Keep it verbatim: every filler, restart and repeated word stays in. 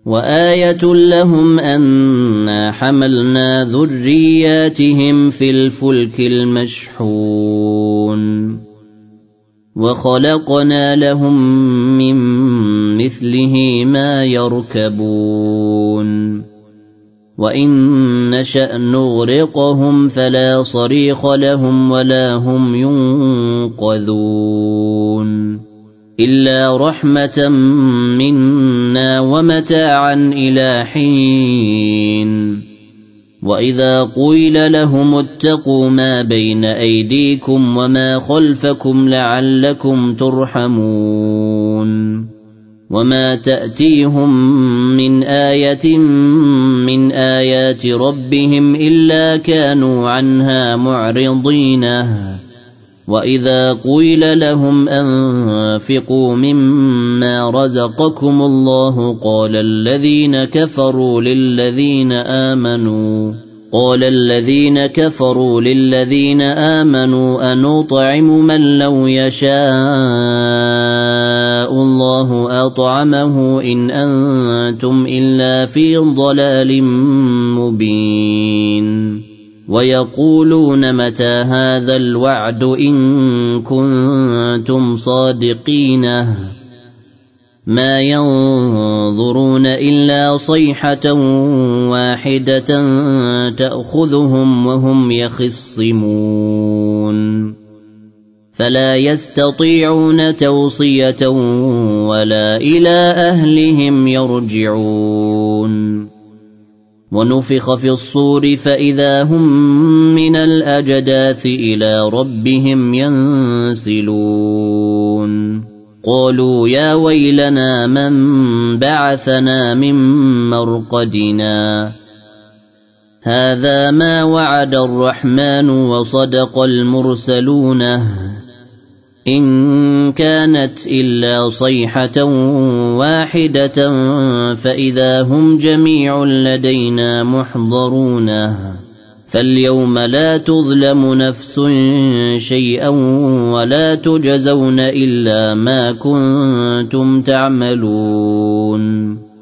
وآية لهم أنا حملنا ذرياتهم في الفلك المشحون وخلقنا لهم من مثله ما يركبون وإن نشأ نغرقهم فلا صريخ لهم ولا هم ينقذون إلا رحمة منا ومتاعا إلى حين وإذا قيل لهم اتقوا ما بين أيديكم وما خلفكم لعلكم ترحمون وما تأتيهم من آية من آيات ربهم إلا كانوا عنها معرضين وإذا قيل لهم أنفقوا مما رزقكم الله قال الذين كفروا للذين آمنوا قال الذين كفروا للذين آمنوا أنطعم من لو يشاء الله أطعمه إن أنتم إلا في ضلال مبين ويقولون متى هذا الوعد إن كنتم صادقين ما ينظرون إلا صيحة واحدة تأخذهم وهم يخصمون فلا يستطيعون توصية ولا إلى أهلهم يرجعون ونفخ في الصور فإذا هم من الأجداث إلى ربهم ينسلون قالوا يا ويلنا من بعثنا من مرقدنا هذا ما وعد الرحمن وصدق المرسلون إن كانت إلا صيحة واحدة فإذا هم جميع لدينا محضرون فاليوم لا تظلم نفس شيئا ولا تجزون إلا ما كنتم تعملون